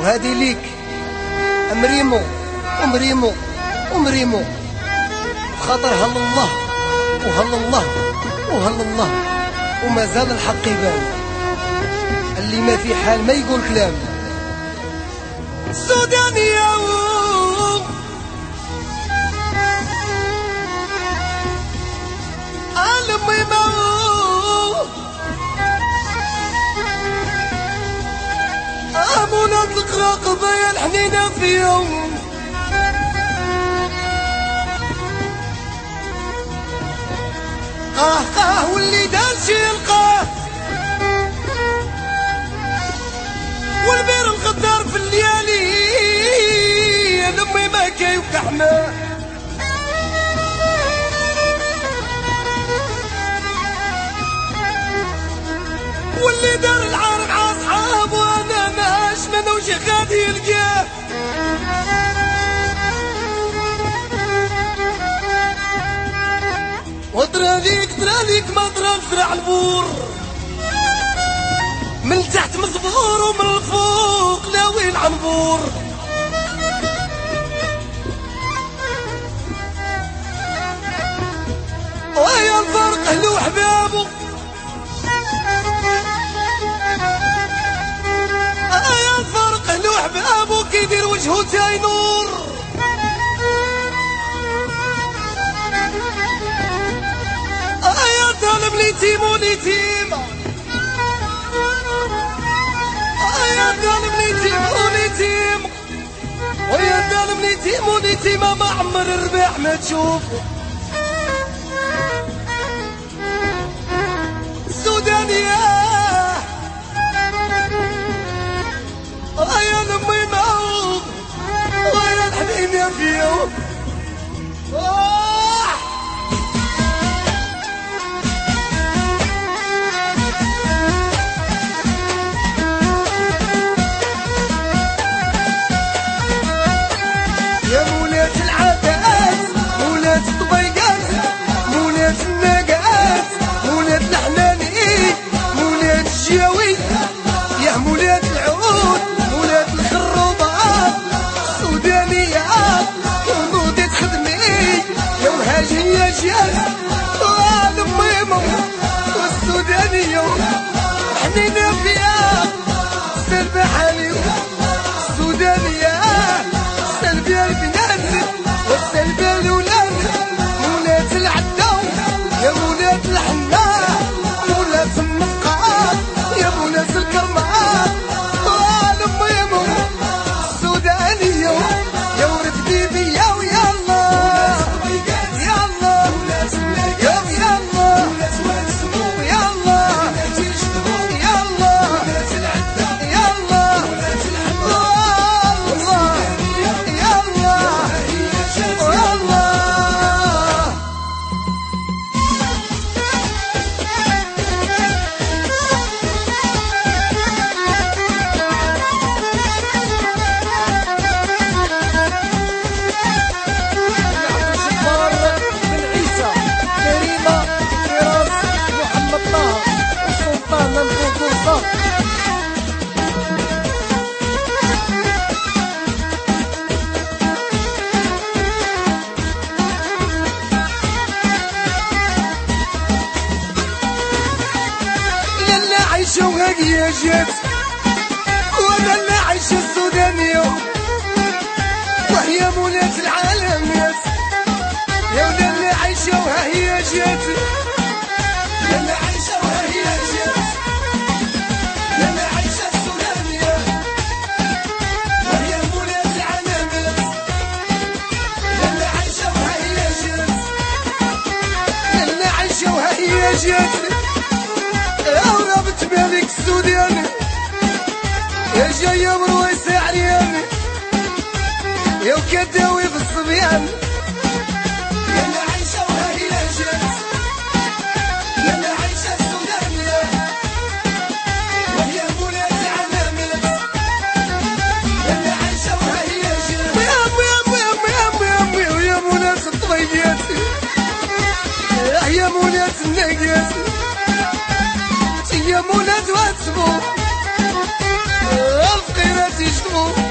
وهذه ليك مريمو ومريمو ومريمو، خاطر هل الله وهل الله وهل الله وما زال الحق يبان، اللي ما في حال ما يقول كلام. سودانية عالمي أمونة تقرأ قضايا الحنينة في يوم واللي دار شي يلقاه، والبير الغدار في الليالي لمي ما كايوك حماه، واللي دار العار مع اصحابه وانا ماش منو شي غادي يلقاه. وطراليك ما طرا زرع البور، من تحت مزبور ومن الفوق لاوي العنبور، ويا الفرق اهلو وحبابه، يا الفرق اهلو وحبابه كيدير وجهه تاينور، يا ظالم اليتيم واليتيمة، يا ظالم اليتيم واليتيمة، ويا ظالم اليتيم واليتيمة ما عمر الرباح ما تشوفه. السودانية يا لمي معوض ويا الحنين يا فيو. يا مولات العادات مولات الطبيقات مولات الناقات مولات الحنانين مولات الجاوي، يا مولات العود مولات الخروبات، السودانيات ونوضي تخدمي يا وهاجية جاز والميمو، والسودانية حنينة فيها سلبة حالي، السودانية سلبية البنات والسلبية الولاد، مولات العدو يا مولات الحناء، مولات النقاط يا مولات الكرمات، والميمو السودانية يا ورد بيبي يا ويلا يلا يلا يا جيت وانا اللي عايش السودانية، وهي مولات العالم يا ولا اللي عايشة وها هي جيت، يا اللي عايشة وها هي جيت، يا اللي عايشة السودانية وهي مولات العالم، يا اللي عايشة وها هي جيت، يا اللي عايشة وها هي جيت، يا ورابط بالك السوداني يا جاية مرويسة عرياني يا وكداوي بالصبيان، يا اللي عايشة وها هي جات، يا اللي عايشة السودانية وهي مولات العلامات، يا اللي عايشة وها هي جات، يا امي ويا مولات الطبيقات يا مولات الناقات يا مولات واتسبو الفقيرات يشتمو.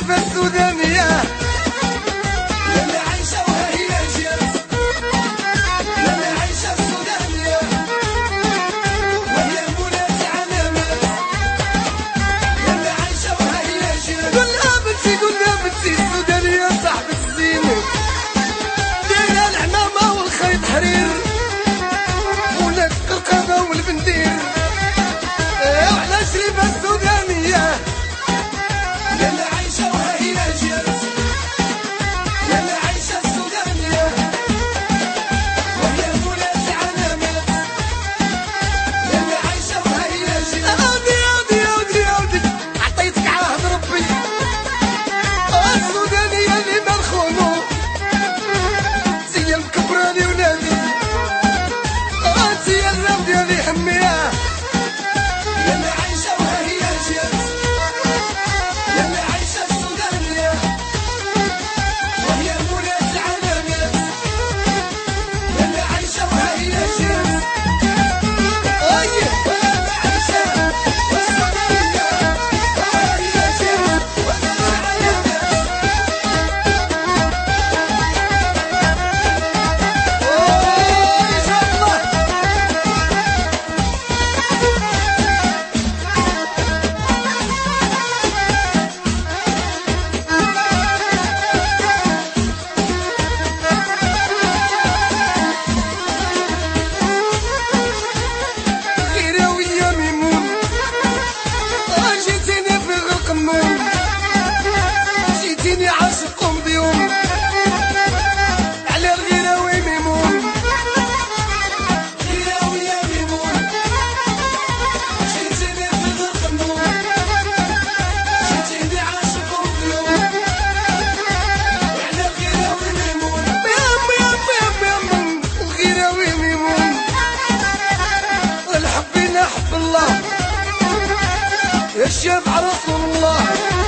شريفة السودانية يلي عايشة وهي جات، يلي عايشة السودانية وهي منات علامات، يلي عايشة وهي جات. قول لها بنتي قول لها بنتي السودانية صاحبة الزينة دايرة العمامة والخيط حرير ولك القرقابة والبندير وعلى شريفة السودانية يلي عايشة وهي جات، يلي عايشة السودانية وهي منات علامات، يلي عايشة وهي جات. عودي عطيتك عهد ربي السودانية اللي ما نخونو سيا الكبراني ونادي سيا الراودي اللي حمياه يلي عايشة وهي جات، يلي عايشة السودانية وهي منات علامات، يلي عايشة وهي جات. أيه ويلي عايشة والسودانية وهي جات ومنات علامات. إن شاء الله غيرة ويا ميمون جيتيني في غرق النوم جيتيني عاشق قوم بيوم على الغيرة وميمون غيرة ويا ميمون جيتيني في غرق النوم، جيتيني عاشق اليوم وعلى غيرة وميمون. يم الغيرة وميمون الحب حب الله الشافع رسول الله